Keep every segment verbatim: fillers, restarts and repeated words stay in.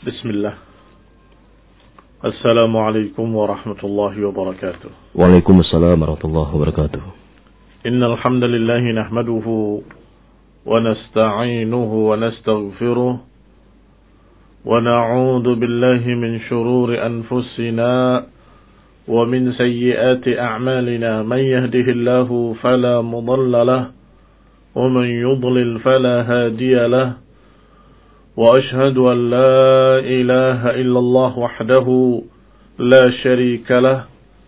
Bismillah. Assalamualaikum warahmatullahi wabarakatuh. Waalaikumsalam warahmatullahi wabarakatuh. Innal hamdalillah nahmaduhu wa nasta'inuhu wa nastaghfiruh wa na'udzu billahi min shururi anfusina wa min sayyiati a'malina. Man yahdihillahu fala mudilla lahu wa man yudlil fala hadiya lahu. وأشهد أن لا إله إلا الله وحده لا شريك له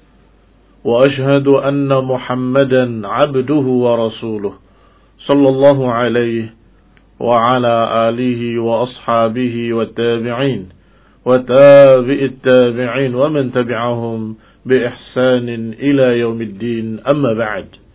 وأشهد أن محمدا عبده ورسوله صلى الله عليه وعلى آله وأصحابه والتابعين وتابع التابعين ومن تبعهم بإحسان إلى يوم الدين. أما بعد,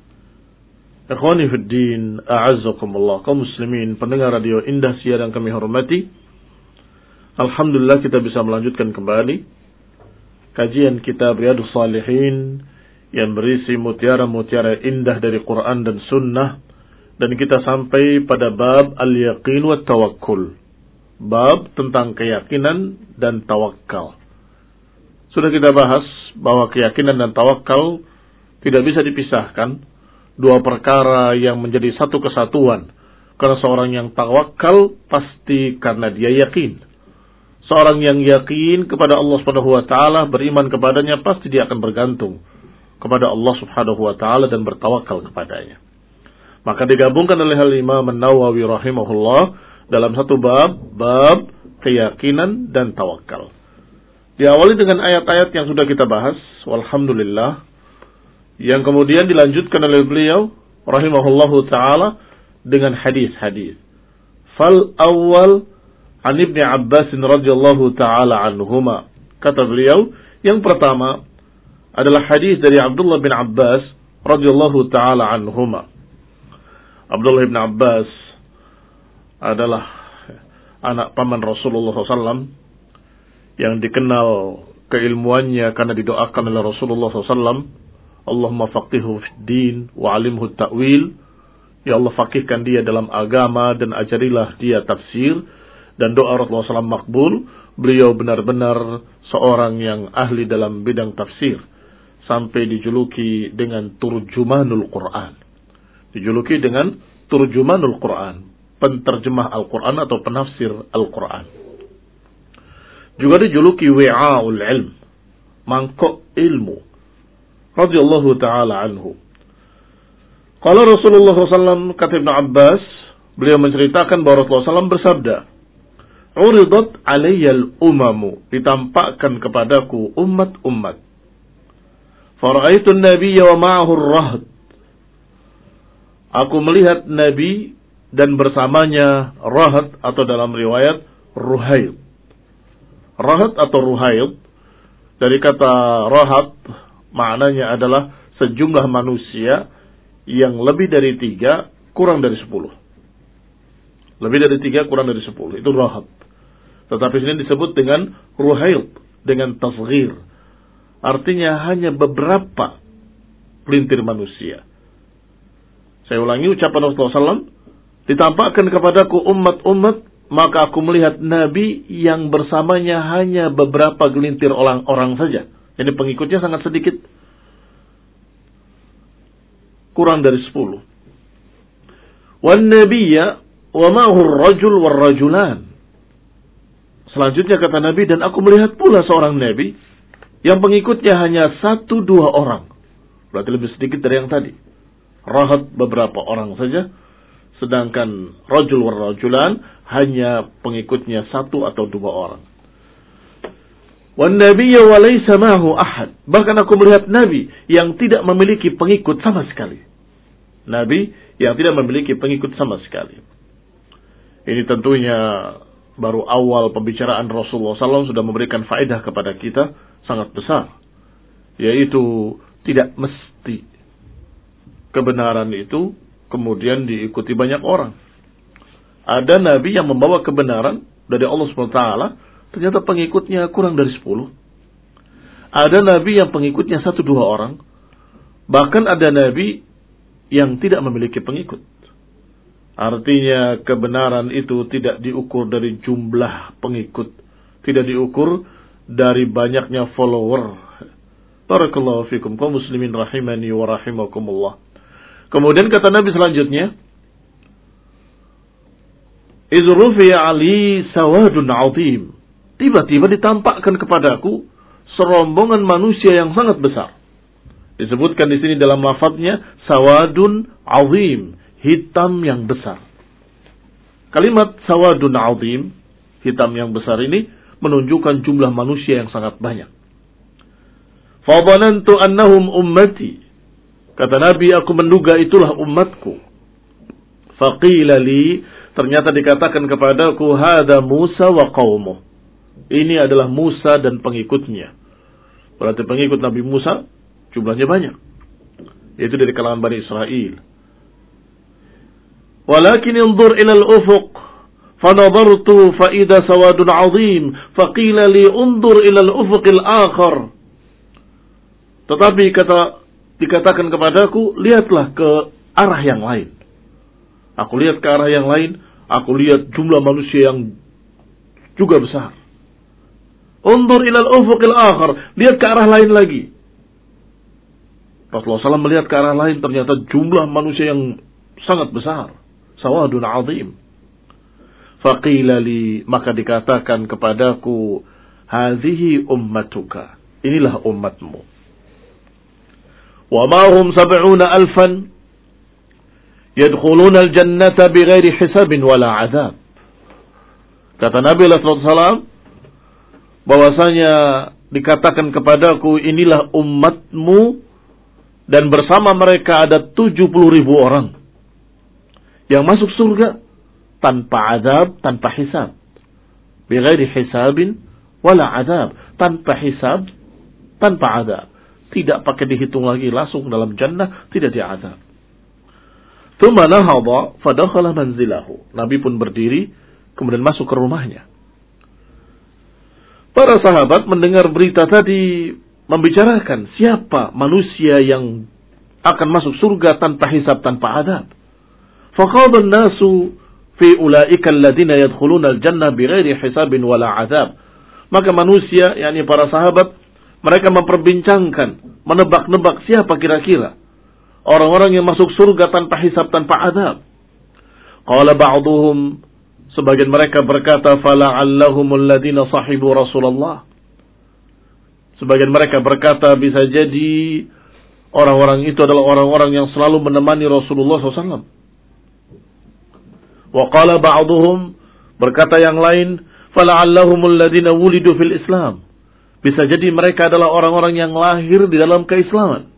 Ikhwani fiddin, a'azzakumullah, kaum muslimin, pendengar radio Indah Siar yang kami hormati. Alhamdulillah kita bisa melanjutkan kembali kajian kitab Riyadhus Shalihin yang berisi mutiara-mutiara indah dari Quran dan Sunnah, dan kita sampai pada bab al-yaqin wa tawakkul, bab tentang keyakinan dan tawakal. Sudah kita bahas bahwa keyakinan dan tawakal tidak bisa dipisahkan, dua perkara yang menjadi satu kesatuan. Karena seorang yang tawakal pasti karena dia yakin. Seorang yang yakin kepada Allah Subhanahu wa taala, beriman kepadanya, pasti dia akan bergantung kepada Allah Subhanahu wa taala dan bertawakal kepadanya. Maka digabungkan oleh Al-Imam An-Nawawi rahimahullah dalam satu bab, bab keyakinan dan tawakal. Diawali dengan ayat-ayat yang sudah kita bahas, walhamdulillah, yang kemudian dilanjutkan oleh beliau rahimahullahu ta'ala dengan hadis-hadis. Fal awal an Ibni Abbas radhiyallahu ta'ala anhuma. Kata beliau, yang pertama adalah hadis dari Abdullah bin Abbas radhiyallahu ta'ala anhuma. Abdullah bin Abbas adalah anak paman Rasulullah shallallahu alaihi wasallam yang dikenal keilmuannya karena didoakan oleh Rasulullah shallallahu alaihi wasallam, Allahumma faqihhu fid din wa 'alimhu ta'wil. Ya Allah, faqihkan dia dalam agama dan ajarilah dia tafsir. Dan doa Rasulullah shallallahu alaihi wasallam makbul. Beliau benar-benar seorang yang ahli dalam bidang tafsir, sampai dijuluki dengan turjumanul Quran. Dijuluki dengan turjumanul Quran, penterjemah Al-Quran atau penafsir Al-Quran. Juga dijuluki wi'aul ilm, mangkok ilmu, radhiyallahu ta'ala anhu. Qala Rasulullah shallallahu alaihi wasallam, kata Ibnu Abbas, beliau menceritakan bahwa Rasulullah shallallahu alaihi wasallam bersabda, "Uridat alayyal umamu," ditampakkan kepadaku umat-umat. "Fara'aitu an-nabiyya wa ma'ahu ar-rahd." Aku melihat Nabi dan bersamanya rahad, atau dalam riwayat ruhaid. Rahad atau ruhaid dari kata rahad, maknanya adalah sejumlah manusia yang lebih dari tiga kurang dari sepuluh. Lebih dari tiga kurang dari sepuluh, itu rahab. Tetapi sini disebut dengan ruhaid, dengan tasghir. Artinya hanya beberapa pelintir manusia. Saya ulangi ucapan Rasulullah shallallahu alaihi wasallam, ditampakkan kepadaku umat-umat, maka aku melihat Nabi yang bersamanya hanya beberapa gelintir orang-orang saja. Jadi pengikutnya sangat sedikit, kurang dari sepuluh. Wan nabiyya wa ma'ahu ar-rajul war-rajulan. Selanjutnya kata Nabi, dan aku melihat pula seorang Nabi yang pengikutnya hanya satu dua orang. Berarti lebih sedikit dari yang tadi. Rahat beberapa orang saja, sedangkan rajul war-rajulan hanya pengikutnya satu atau dua orang. Wan nabiyya wa laysa ma'ahu ahad. Bahkan aku melihat Nabi yang tidak memiliki pengikut sama sekali. Nabi yang tidak memiliki pengikut sama sekali. Ini tentunya baru awal pembicaraan Rasulullah shallallahu alaihi wasallam, sudah memberikan faedah kepada kita sangat besar. Yaitu tidak mesti kebenaran itu kemudian diikuti banyak orang. Ada Nabi yang membawa kebenaran dari Allah subhanahu wa taala, ternyata pengikutnya kurang dari sepuluh. Ada Nabi yang pengikutnya satu dua orang. Bahkan ada Nabi yang tidak memiliki pengikut. Artinya kebenaran itu tidak diukur dari jumlah pengikut, tidak diukur dari banyaknya follower. Barakallahu fikum kaum muslimin rahimani wa rahimakumullah. Kemudian kata Nabi selanjutnya, "Izrufi ali sawadun azim." Tiba-tiba ditampakkan kepadaku serombongan manusia yang sangat besar. Disebutkan di sini dalam lafadznya sawadun azim, hitam yang besar. Kalimat sawadun azim, hitam yang besar ini menunjukkan jumlah manusia yang sangat banyak. Fadhanantu annahum ummati. Kata Nabi, aku menduga itulah umatku. Faqila li, ternyata dikatakan kepadaku, hada Musa wa qaumuh. Ini adalah Musa dan pengikutnya. Berarti pengikut Nabi Musa jumlahnya banyak. Yaitu dari kalangan Bani Israel. Walakin inzur ila al-ufuq. Fanadartu fa'idha sawadun azim. Faqila li unzur ila al-ufuq al-akhar. Tetapi kata, dikatakan kepadaku, lihatlah ke arah yang lain. Aku lihat ke arah yang lain. Aku lihat jumlah manusia yang juga besar. Unzur ila al-ufuq al-akhar. Lihat ke arah lain lagi. Rasulullah shallallahu alaihi wasallam melihat ke arah lain, ternyata jumlah manusia yang sangat besar. Sawadun azim. Faqila li, maka dikatakan kepadaku, hadhihi ummatuka. Inilah umatmu. Wa ma hum sab'una alfan yadkhuluna al-jannata bighairi hisabin wala azab. Kata Nabi sallallahu alaihi wasallam bahwasanya dikatakan kepadaku, inilah umatmu, dan bersama mereka ada tujuh puluh ribu orang yang masuk surga tanpa azab, tanpa hisab. Bighairi hisabin wala azab. Tanpa hisab, tanpa azab. Tidak pakai dihitung lagi, langsung dalam jannah, tidak diazab. Tsumma nahadha fadakhala manzilahu. Nabi pun berdiri, kemudian masuk ke rumahnya. Para sahabat mendengar berita tadi, membicarakan siapa manusia yang akan masuk surga tanpa hisab, tanpa adab. Faqala an-nasu fi ulaika alladziina yadkhuluna al-jannah bighairi hisabin wala adab. Maka manusia, yakni para sahabat, mereka memperbincangkan, menebak-nebak siapa kira-kira orang-orang yang masuk surga tanpa hisab, tanpa adab. Qala ba'dhum, sebagian mereka berkata, fala'allahumul ladzina sahibu Rasulullah. Sebagian mereka berkata, bisa jadi orang-orang itu adalah orang-orang yang selalu menemani Rasulullah shallallahu alaihi wasallam. Wa qala ba'dhum, berkata yang lain, fala'allahumul ladzina wulidu fil Islam. Bisa jadi mereka adalah orang-orang yang lahir di dalam keislaman.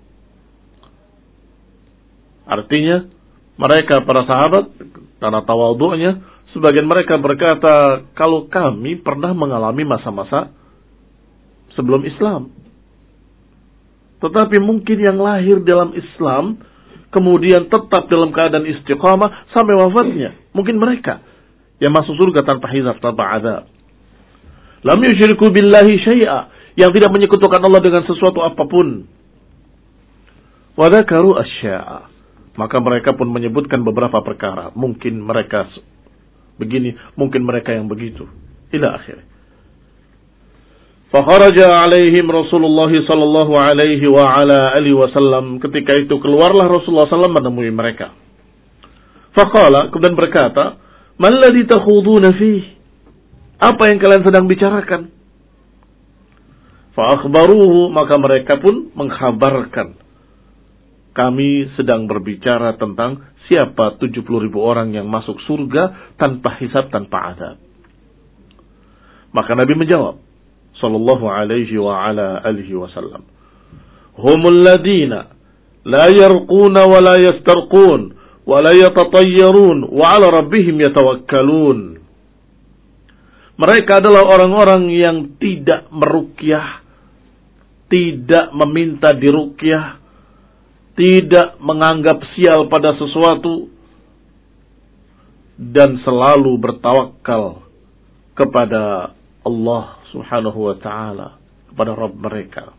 Artinya, mereka para sahabat, karena tawadhu'nya, sebagian mereka berkata, kalau kami pernah mengalami masa-masa sebelum Islam. Tetapi mungkin yang lahir dalam Islam, kemudian tetap dalam keadaan istiqamah sampai wafatnya. Mungkin mereka yang masuk surga tanpa hisab, tanpa azab. Lam yusyriku billahi syai'a, yang tidak menyekutukan Allah dengan sesuatu apapun. Wa dzakaru asya'a, maka mereka pun menyebutkan beberapa perkara. Mungkin mereka begini, mungkin mereka yang begitu. Ila akhir. Fakharaja alaihim Rasulullah sallallahu alaihi wa ala alihi wasallam. Ketika itu keluarlah Rasulullah sallallahu alaihi wasallam menemui mereka. Faqala, kemudian berkata, "Man ladzi takhuduna fihi?" Apa yang kalian sedang bicarakan? Fa akhbaruhu, maka mereka pun mengkhabarkan, kami sedang berbicara tentang siapa tujuh puluh ribu orang yang masuk surga tanpa hisab, tanpa azab. Maka Nabi menjawab sallallahu alaihi wa ala alihi wasallam, humul ladina la yarquna wa la yastarqun wa la yatatayyarun wa ala rabbihim yatawakkalun. Mereka adalah orang-orang yang tidak meruqyah, tidak meminta diruqyah, tidak menganggap sial pada sesuatu, dan selalu bertawakal kepada Allah subhanahu wa ta'ala, kepada Rabb mereka.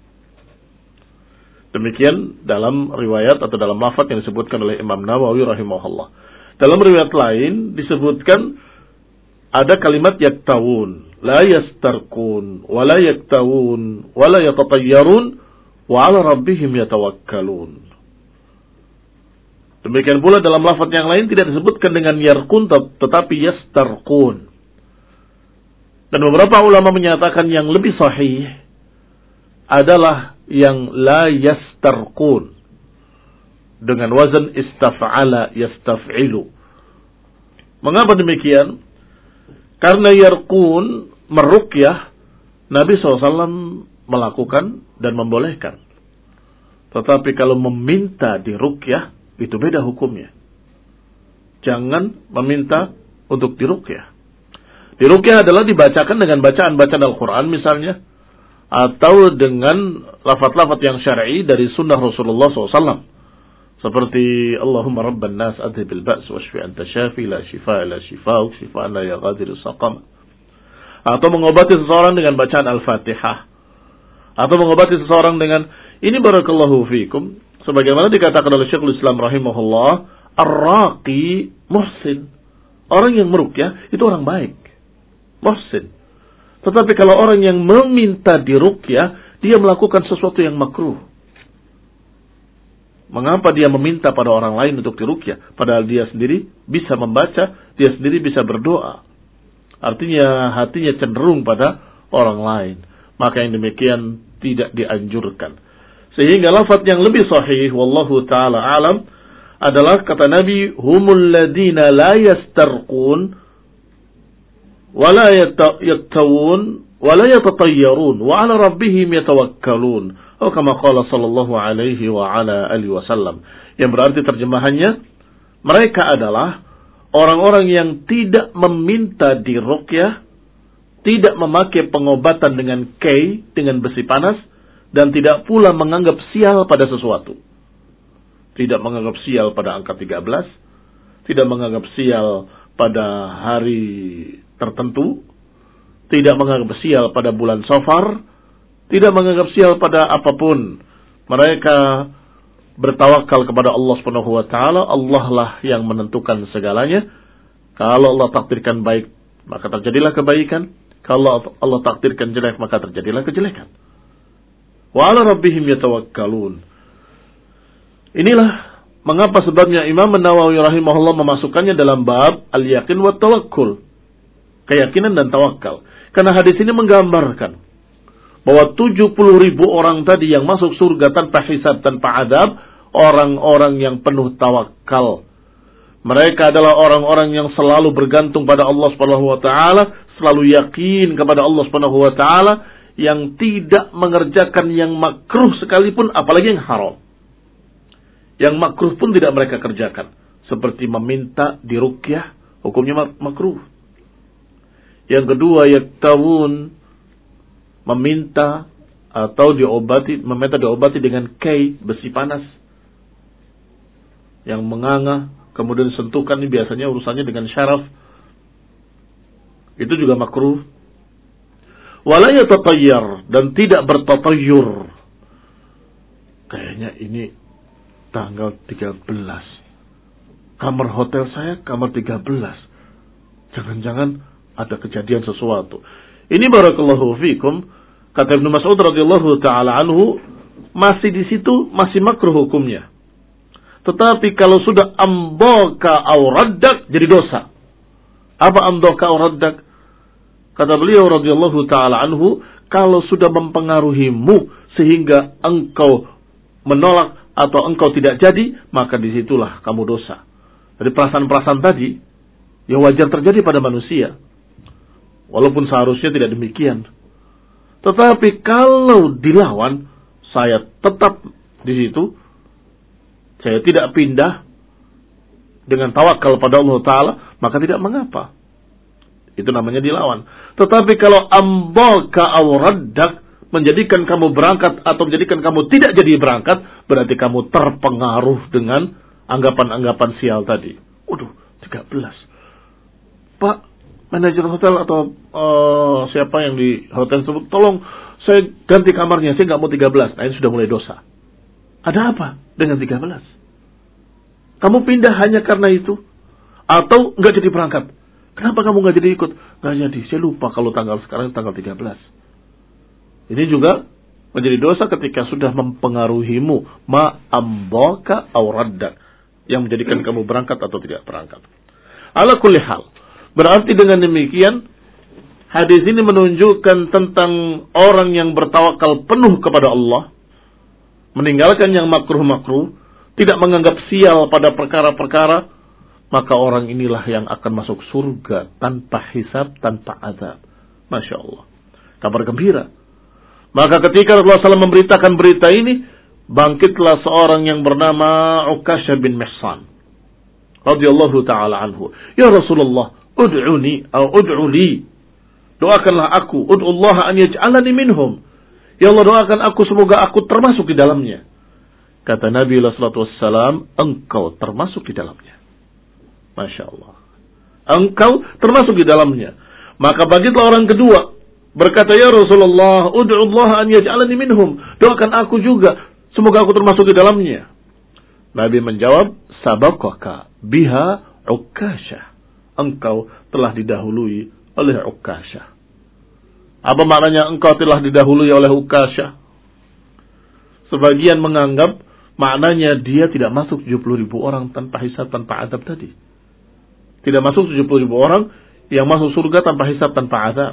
Demikian dalam riwayat atau dalam lafaz yang disebutkan oleh Imam Nawawi rahimahullah. Dalam riwayat lain disebutkan ada kalimat yaktawun, la yastarqun, wa la yaktawun, wa la yatatayyarun, wa ala rabbihim yatawakkalun. Demikian pula dalam lafaz yang lain tidak disebutkan dengan yarqun tetapi yastarqun. Dan beberapa ulama menyatakan yang lebih sahih adalah yang la yastarqun dengan wazan istaf'ala yastaf'ilu. Mengapa demikian? Karena yarqun meruqyah Nabi shallallahu alaihi wasallam melakukan dan membolehkan. Tetapi kalau meminta diruqyah itu beda hukumnya. Jangan meminta untuk diruqyah. Diruqyah adalah dibacakan dengan bacaan-bacaan Al-Quran misalnya, atau dengan lafaz-lafaz yang syar'i dari sunnah Rasulullah shallallahu alaihi wasallam. Seperti Allahumma rabban nas adhibil ba's washfi anta syafi la shifa la shifa'uk shifa'an la yaghadiru saqama. Atau mengobati seseorang dengan bacaan Al-Fatihah. Atau mengobati seseorang dengan ini barakallahu fikum. Sebagaimana dikatakan oleh Syekhul Islam rahimahullah, ar-raqi muhsin. Orang yang meruqyah itu orang baik. Muhsin. Tetapi kalau orang yang meminta diruqyah, dia melakukan sesuatu yang makruh. Mengapa dia meminta pada orang lain untuk diruqyah? Padahal dia sendiri bisa membaca, dia sendiri bisa berdoa. Artinya hatinya cenderung pada orang lain. Maka yang demikian tidak dianjurkan. Sehingga lafaz yang lebih sahih, wallahu ta'ala alam, adalah kata Nabi, humul ladina la yastarqun, wa la yaktawun, wa la yatatayyarun, wa ala rabbihim yatawakkalun. Oh, kama qala sallallahu alaihi wa ala alihi wasallam. Yang berarti terjemahannya, mereka adalah orang-orang yang tidak meminta diruqyah, tidak memakai pengobatan dengan kay, dengan besi panas, dan tidak pula menganggap sial pada sesuatu. Tidak menganggap sial pada angka tiga belas, tidak menganggap sial pada hari tertentu, tidak menganggap sial pada bulan Safar, tidak menganggap sial pada apapun. Mereka bertawakal kepada Allah Subhanahu wa taala. Allah lah yang menentukan segalanya. Kalau Allah takdirkan baik, maka terjadilah kebaikan. Kalau Allah takdirkan jelek, maka terjadilah kejelekan. Wa ala rabbihim yatawakkalun. Inilah mengapa sebabnya Imam An-Nawawi rahimahullah memasukkannya dalam bab al-yaqin wa tawakkul. Keyakinan dan tawakal. Karena hadis ini menggambarkan bahwa tujuh puluh ribu orang tadi yang masuk surga tanpa hisab, tanpa adab, orang-orang yang penuh tawakal. Mereka adalah orang-orang yang selalu bergantung pada Allah Subhanahu wa taala, selalu yakin kepada Allah Subhanahu wa taala, yang tidak mengerjakan yang makruh sekalipun, apalagi yang haram. Yang makruh pun tidak mereka kerjakan. Seperti meminta diruqyah, hukumnya makruh. Yang kedua, yaktawun, meminta atau diobati, meminta diobati dengan kay, besi panas, yang menganga, kemudian sentuhkan, ini biasanya urusannya dengan syaraf. Itu juga makruh. Wala yatatayyar, dan tidak bertatayyur. Kayaknya ini tanggal tiga belas. Kamar hotel saya kamar tiga belas. Jangan-jangan ada kejadian sesuatu. Ini barakallahu fikum, kata Ibnu Mas'ud radhiyallahu taala anhu, masih di situ masih makruh hukumnya. Tetapi kalau sudah amdaka aw raddak, jadi dosa. Apa amdaka aw raddak? Kata beliau radhiyallahu taala anhu, kalau sudah mempengaruhimu sehingga engkau menolak atau engkau tidak jadi, maka disitulah kamu dosa. Jadi perasaan-perasaan tadi, ya wajar terjadi pada manusia. Walaupun seharusnya tidak demikian. Tetapi kalau dilawan, saya tetap di situ, saya tidak pindah dengan tawakal pada Allah Ta'ala, maka tidak mengapa. Itu namanya dilawan. Tetapi kalau ambaka aw raddak, menjadikan kamu berangkat atau menjadikan kamu tidak jadi berangkat, berarti kamu terpengaruh dengan anggapan-anggapan sial tadi. Waduh, tiga belas. Pak, manajer hotel atau uh, siapa yang di hotel tersebut, tolong saya ganti kamarnya, saya nggak mau tiga belas. Nah, ini sudah mulai dosa. Ada apa dengan tiga belas? Kamu pindah hanya karena itu? Atau nggak jadi berangkat. Kenapa kamu nggak jadi ikut? Nggak jadi. Saya lupa kalau tanggal sekarang tanggal tiga belas. Ini juga menjadi dosa ketika sudah mempengaruhimu. Ma'ambaka awraddak. Yang menjadikan kamu berangkat atau tidak berangkat. Ala kulli hal. Berarti dengan demikian, hadis ini menunjukkan tentang orang yang bertawakal penuh kepada Allah. Meninggalkan yang makruh-makruh. Tidak menganggap sial pada perkara-perkara. Maka orang inilah yang akan masuk surga tanpa hisab, tanpa azab. Masya Allah. Kabar gembira. Maka ketika Rasulullah shallallahu alaihi wasallam memberitakan berita ini, bangkitlah seorang yang bernama Uqashah bin Mihsan radhiyallahu ta'ala anhu. Ya Rasulullah, ud'uni atau ud'u li. Doakanlah aku, ud'u Allah an yaj'alani minhum. Ya Allah, doakan aku semoga aku termasuk di dalamnya. Kata Nabi sallallahu alaihi wasallam, engkau termasuk di dalamnya. Masya Allah. Engkau termasuk di dalamnya. Maka bangkitlah orang kedua, berkata, ya Rasulullah, ud'u Allah an yaj'alani minhum. Doakan aku juga, semoga aku termasuk di dalamnya. Nabi menjawab, sabaqaka biha Uqashah. Engkau telah didahului oleh Uqashah. Apa maknanya engkau telah didahului oleh Uqashah? Sebagian menganggap maknanya dia tidak masuk tujuh puluh ribu orang tanpa hisab, tanpa azab tadi. Tidak masuk tujuh puluh ribu orang yang masuk surga tanpa hisab, tanpa azab.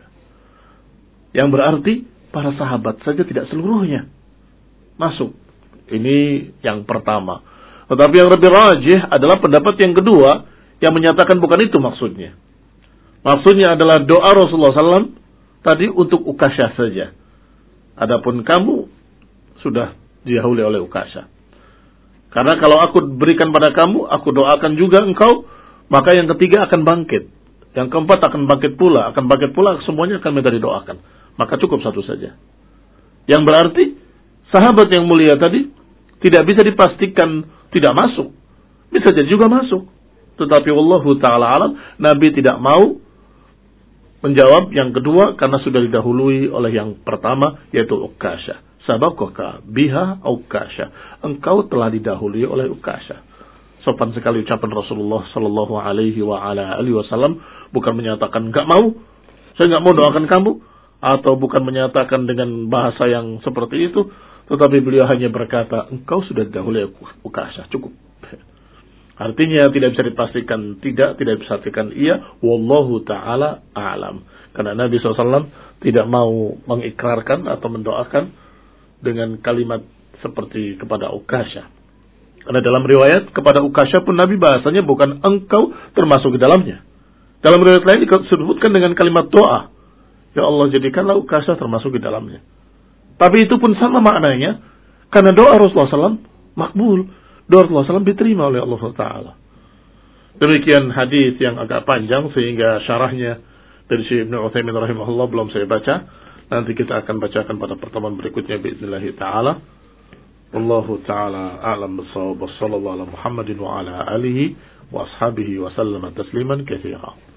Yang berarti para sahabat saja tidak seluruhnya masuk. Ini yang pertama. Tetapi yang lebih rajih adalah pendapat yang kedua, yang menyatakan bukan itu maksudnya. Maksudnya adalah doa Rasulullah shallallahu alaihi wasallam tadi untuk Uqashah saja. Adapun kamu sudah didahului oleh Uqashah. Karena kalau aku berikan pada kamu, aku doakan juga engkau, maka yang ketiga akan bangkit. Yang keempat akan bangkit pula, akan bangkit pula, semuanya akan minta didoakan. Maka cukup satu saja. Yang berarti sahabat yang mulia tadi tidak bisa dipastikan tidak masuk. Bisa jadi juga masuk. Tetapi wallahu ta'ala alam, Nabi tidak mau menjawab yang kedua karena sudah didahului oleh yang pertama, yaitu Uqashah. Sabaqaka biha Uqashah. Engkau telah didahului oleh Uqashah. Sopan sekali ucapan Rasulullah sallallahu alaihi wa ala alihi wasallam, bukan menyatakan enggak mau, saya enggak mau doakan kamu, atau bukan menyatakan dengan bahasa yang seperti itu, tetapi beliau hanya berkata, engkau sudah didahului Uqashah, cukup. Artinya tidak bisa dipastikan tidak, tidak bisa dipastikan iya, wallahu ta'ala a'lam. Karena Nabi shallallahu alaihi wasallam tidak mau mengikrarkan atau mendoakan dengan kalimat seperti kepada Uqashah. Karena dalam riwayat kepada Uqashah pun Nabi bahasanya bukan engkau termasuk di dalamnya. Dalam riwayat lain disebutkan dengan kalimat doa. Ya Allah, jadikanlah Uqashah termasuk di dalamnya. Tapi itu pun sama maknanya. Karena doa Rasulullah shallallahu alaihi wasallam makbul. Doa Rasulullah shallallahu alaihi wasallam diterima oleh Allah subhanahu wa taala. Demikian hadis yang agak panjang sehingga syarahnya dari Syekh Ibnu Utsaimin rahimahullah belum saya baca. Nanti kita akan bacakan pada pertemuan berikutnya biiznillah taala. Wallahu ta'ala a'lam bis-shawab. Wassallallahu ala Muhammadin wa ala alihi wa ashabihi wa sallama tasliman katsira.